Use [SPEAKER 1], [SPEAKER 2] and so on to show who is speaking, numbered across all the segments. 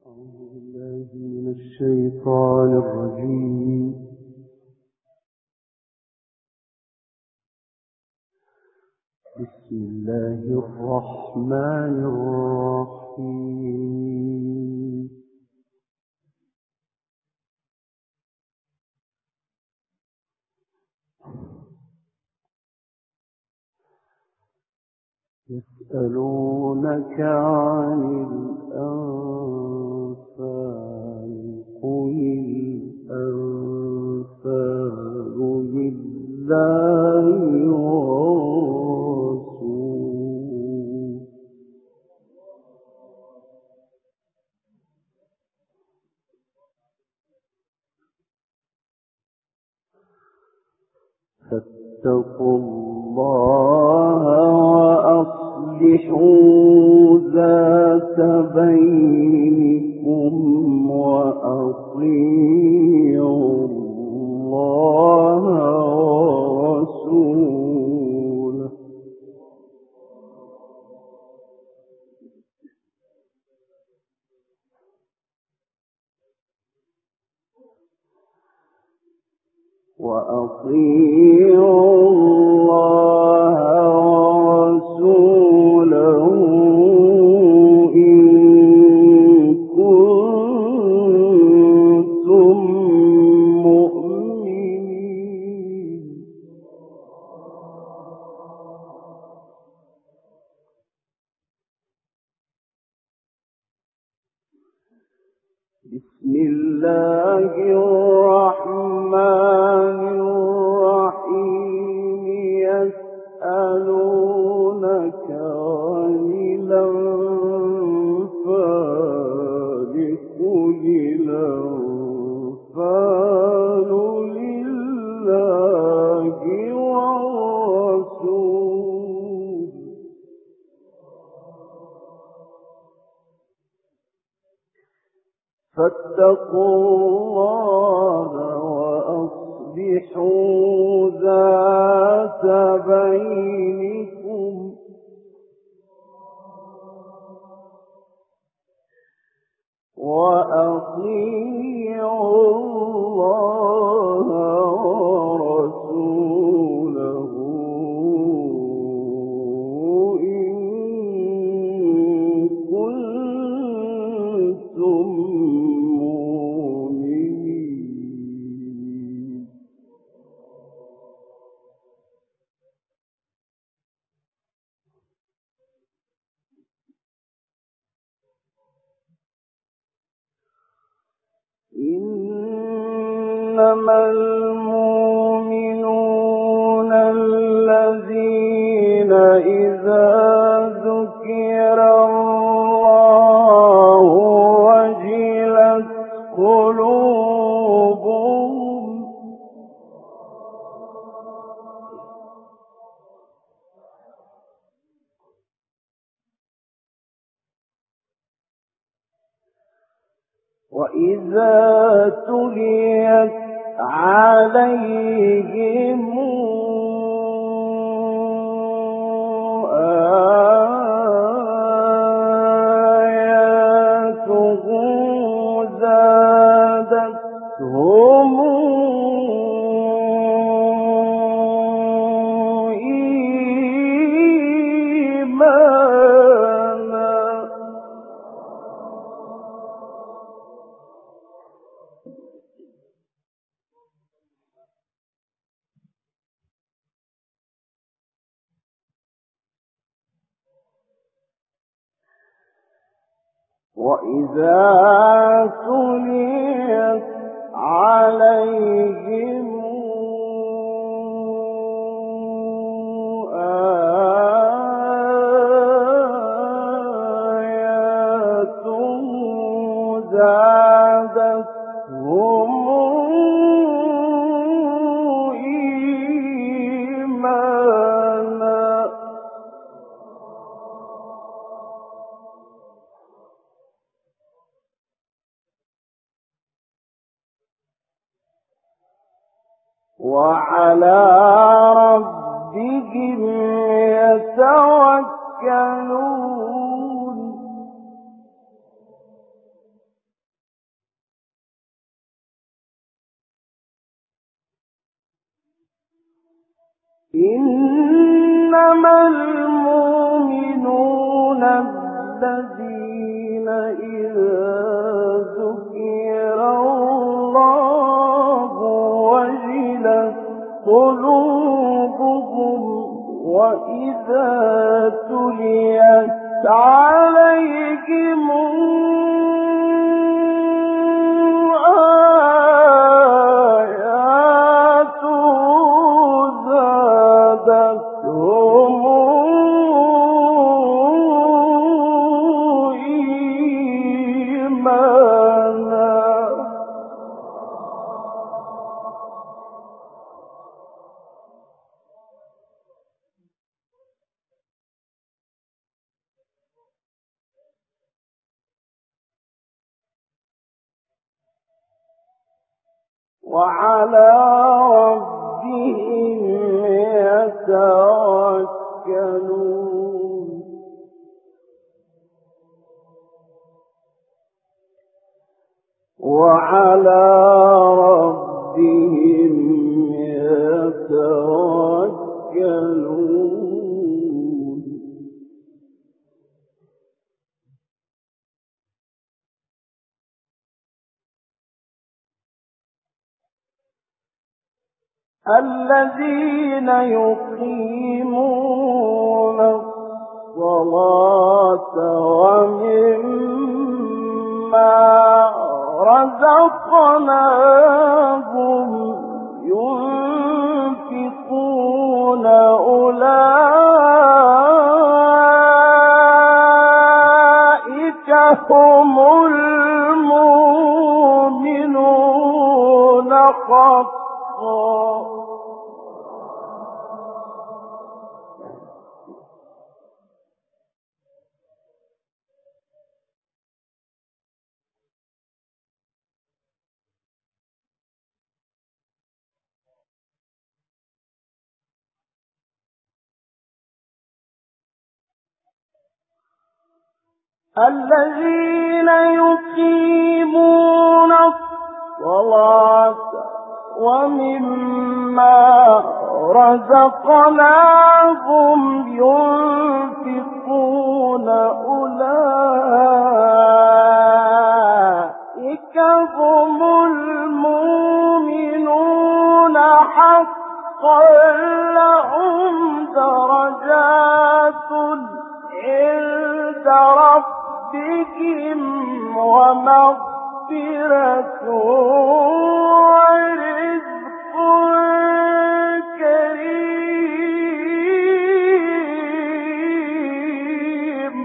[SPEAKER 1] أعوذ بالله من الشيطان الرجيم. بسم الله الرحمن الرحيم. يسألونك عن الأنفال قل الأنفال لله والرسول فاتقوا الله وأصلحوا ذات بينكم وأطيعوا الله ورسوله إن كنتم مؤمنين. بسم الله الرحمن الرحيم. يسألونك عن الأنفال قل الأنفال لله والرسول فاتقوا الله وأصلحوا ذات بينكم وأطيعوا الله ورسوله إن كنتم مؤمنين. إنما المؤمنون الذين إذا ذكر الله وجلت قلوبهم وإذا تليت عليهم آياته زادتهم إيمانا وإذا تليت عليهم آياته زادتهم إيمانا وعلى ربهم يتوكلون. إنما المؤمنون الذين إذا ذكر الله وجلت قلوبهم وإذا تليت عليهم وعلى ربهم يتوكلون وعلى ربهم يتوكلون الذين يقيمون الصلاة ومما رزقناهم ينفقون أولئك هم المؤمنون حقا. الذين يقيمون الصلاة ومما رزقناهم ينفقون أولئك هم المؤمنون حقا لهم درجات عند ربهم ومغفرة ورزق كريم.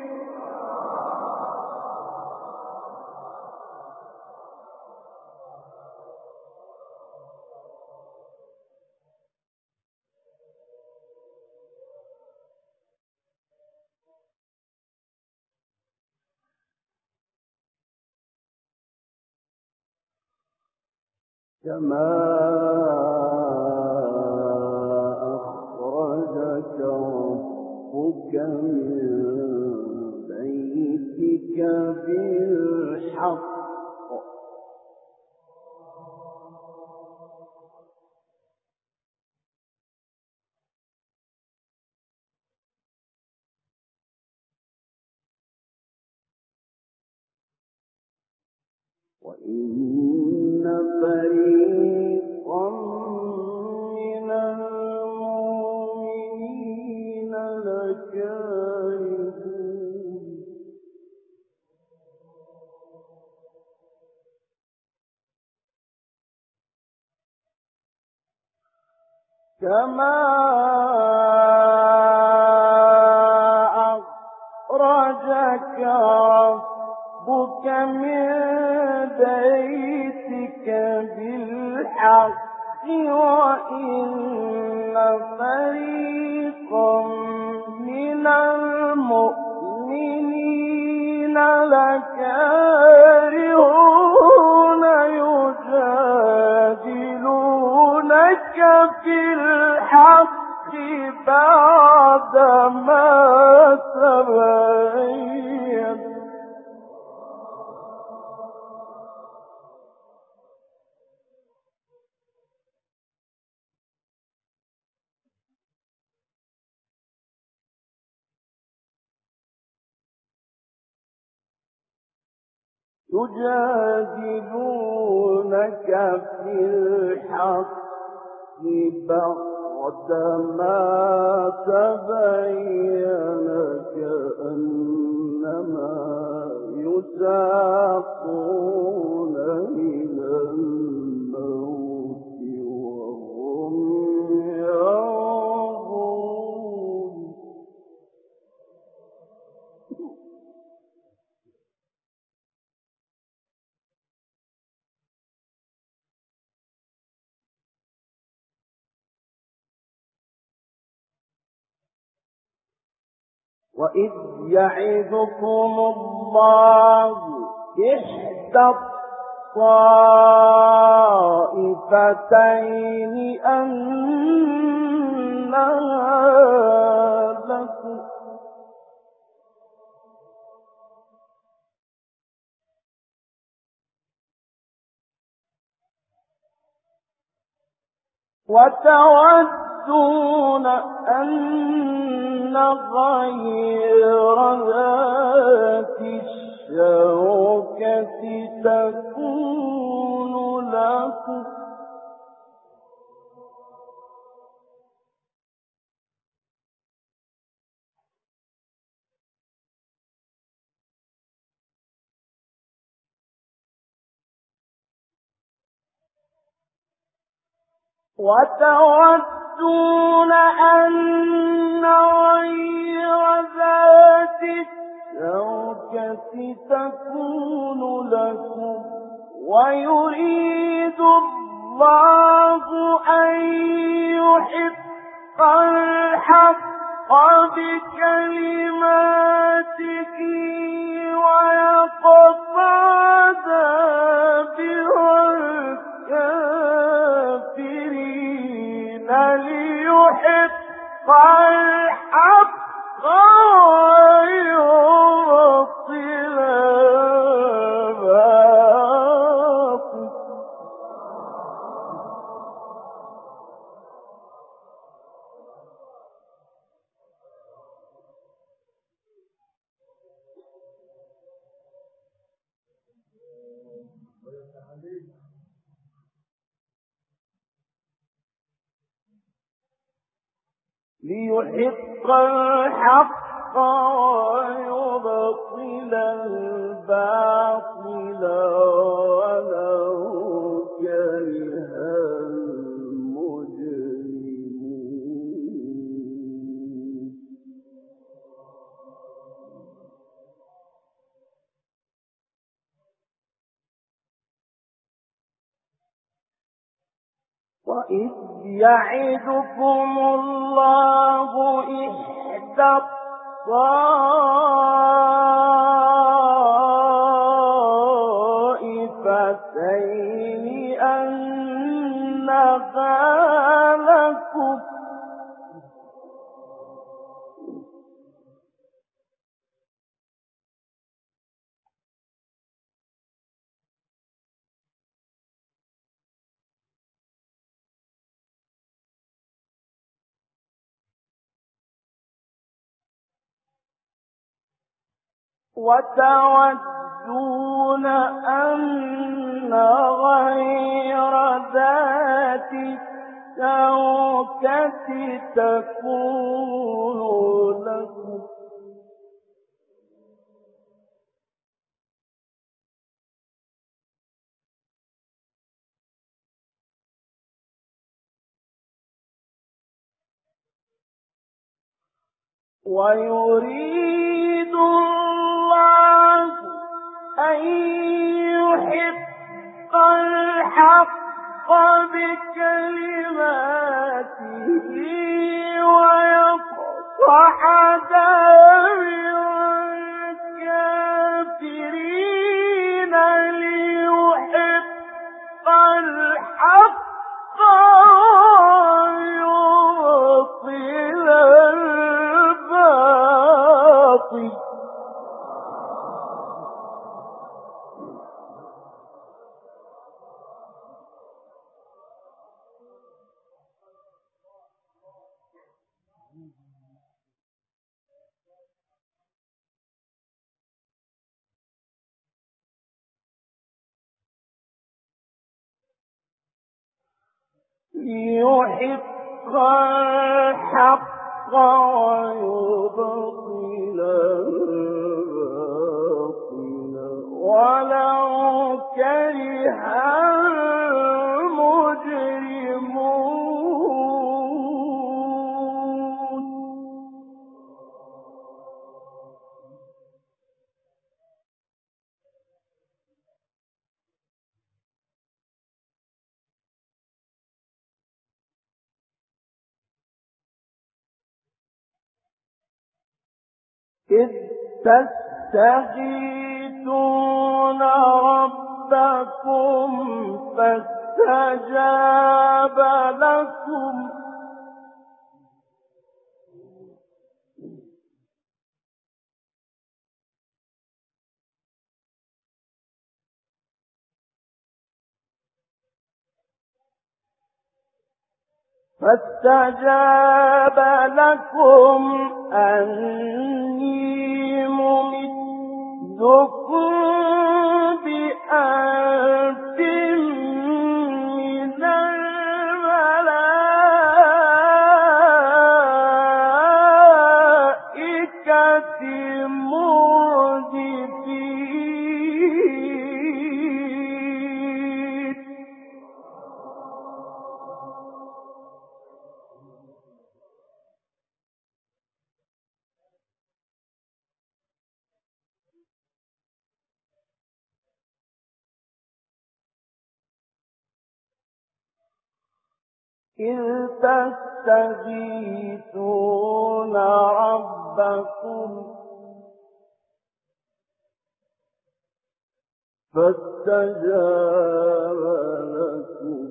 [SPEAKER 1] كما أخرجك ربك من بيتك بالحق وإن فريقا من المؤمنين لكارهون كما أخرجك ربك من بيتك بالحق وإن فريقا من المؤمنين لكارهون يجادلونك في الحق بعدما تبين يجادلونك في الحق بعدما تبين كأنما يساقون إلى الموت وهم ينظرون. وإذ يعظكم الله إحدى الطائفتين أنها لكم وتودون أن غير ذات الشوكة تكون لكم وتودون أن غير ذات الشوكة تكون لكم ويريد الله أن يحق الحق بكلماته ويقطع دابر الكافرين ليحق الحق ويبطل الباطل. ليحق الحق ويبطل الباطل ولو كره المجرمون. وإذ يعدكم الله إحدى الطائفتين أنها لكم وتودون أن غير ذات الشوكة تكون لكم ويريد الله أن يحق الحق بكلماته ويقطع دابر الكافرين ليحق الحق ويبطل الباطل. ليحق الحق ويبطل الباطل ولو كره المجرمون. إذ تستغيثون ربكم فاستجاب لكم أني ممدكم بألف من الملائكة مردفين. إذ تستغيثون ربكم فاستجاب لكم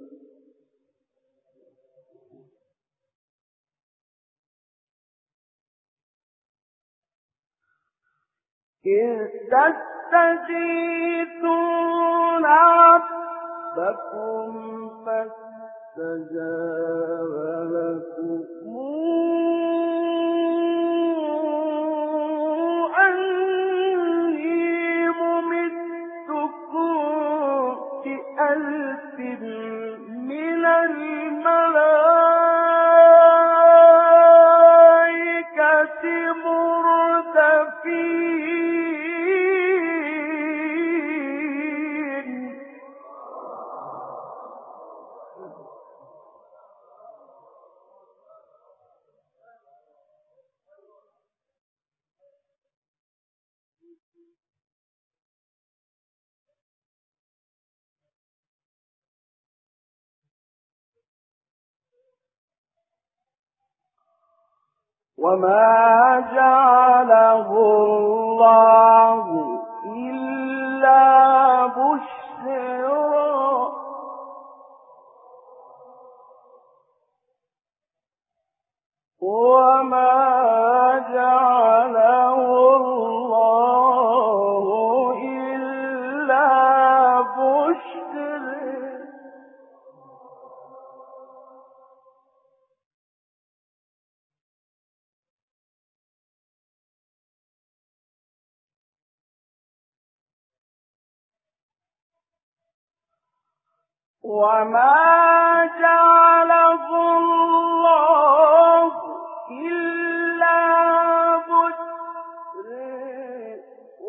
[SPEAKER 1] إذ تستغيثون ربكم فاستجاب لكم أني ممدكم بألف من الملائكة مردفين. وما جعله الله إلا بشرى وما جعله الله إلا بشرى وما جعله الله إلا بشرى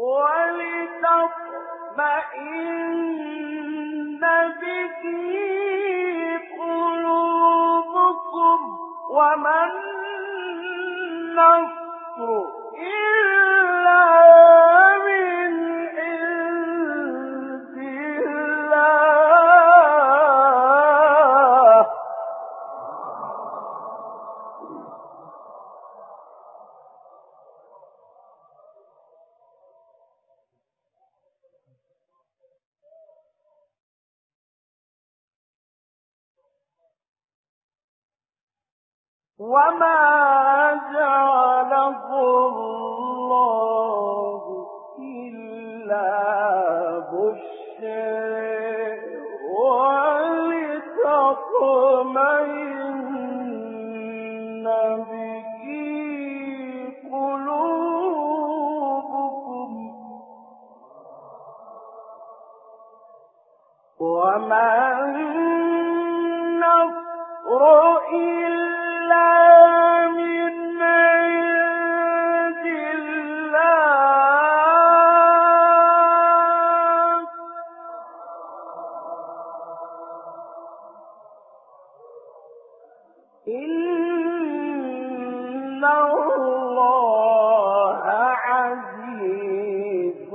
[SPEAKER 1] ولتطمئن به قلوبكم وما النصر إلا من عند الله. وما جعله الله إلا بشرى ولتطمئن به قلوبكم وما النصر إلا من عند الله إن الله عزيز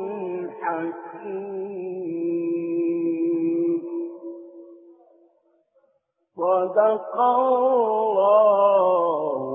[SPEAKER 1] حكيم صدق الله